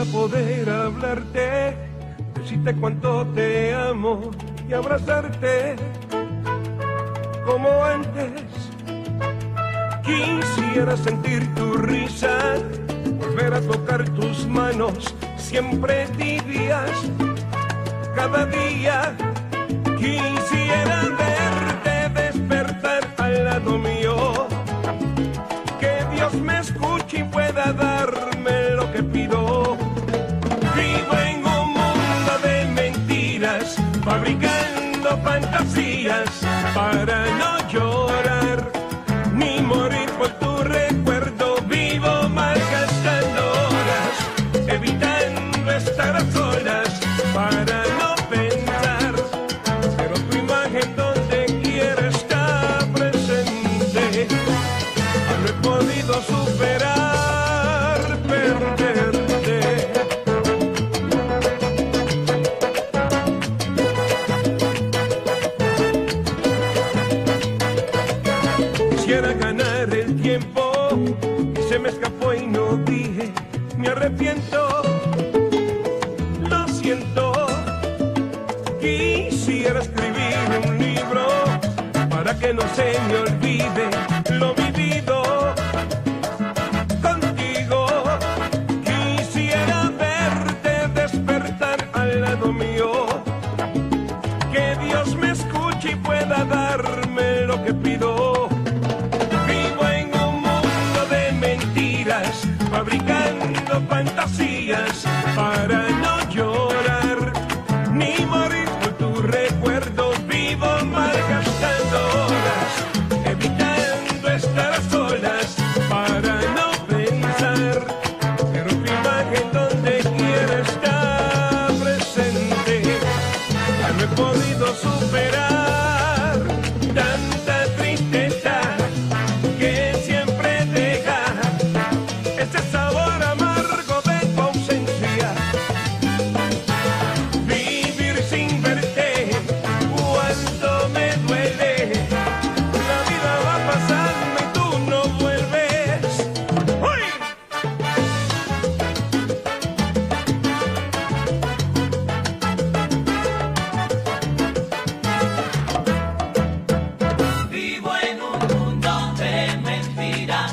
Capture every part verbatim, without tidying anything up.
poder hablarte, decirte cuánto te amo y abrazarte como antes. Quisiera sentir tu risa, volver a tocar tus manos, siempre tibias, cada día. Quisiera verte despertar al lado mío, que Dios me escuche y pueda darme lo que pido. Vivo en un mundo de mentiras, fabricando fantasías para no llorar ni morir por tu recuerdo. Vivo malgastando horas, evitando estar a solas para no pensar, pero tu imagen donde quiera está presente. No he podido superar perderte. Quisiera ganar el tiempo y se me escapó y no dije, me arrepiento, lo siento. Quisiera escribir un libro para que no se me olvide lo vivido contigo. Quisiera verte despertar al lado mío, que Dios me escuche y pueda darme lo que pido. Vivo en un mundo de mentiras, fabricando fantasías para no llorar ni morir por tu recuerdo. Vivo malgastando horas, evitando estar a solas para no pensar, pero tu imagen donde quiera está presente. Ya no he podido superar tanta tristeza que siempre deja ese sabor amargo de tu ausencia. Vivir sin verte cuánto me duele, la vida va pasando y tú no vuelves. ¡Uy! Vivo en un mundo de mentiras,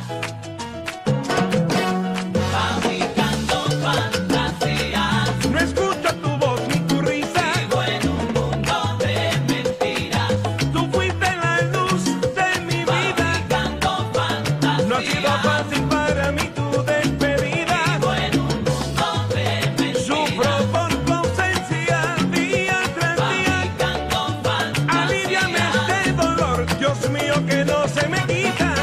fabricando fantasías. No escucho tu voz ni tu risa, Vivo en un mundo de mentiras, tú fuiste la luz de mi vida. fabricando No ha sido fantasías. fácil para mí tu despedida. Vivo en un mundo de Sufro mentiras, por tu ausencia día tras día. fabricando Aliviame fantasías. este dolor, Dios mío, que no se me quita.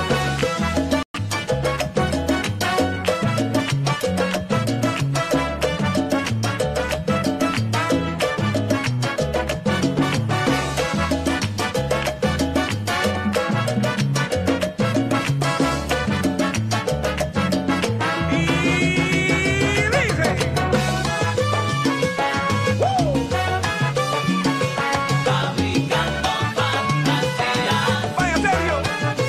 Y dice, Fabricando fantasías. vaya serio.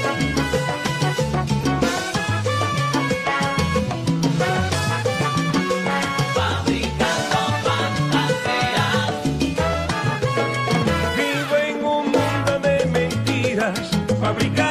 Fabricando fantasías. Vivo en un mundo de mentiras, fabricando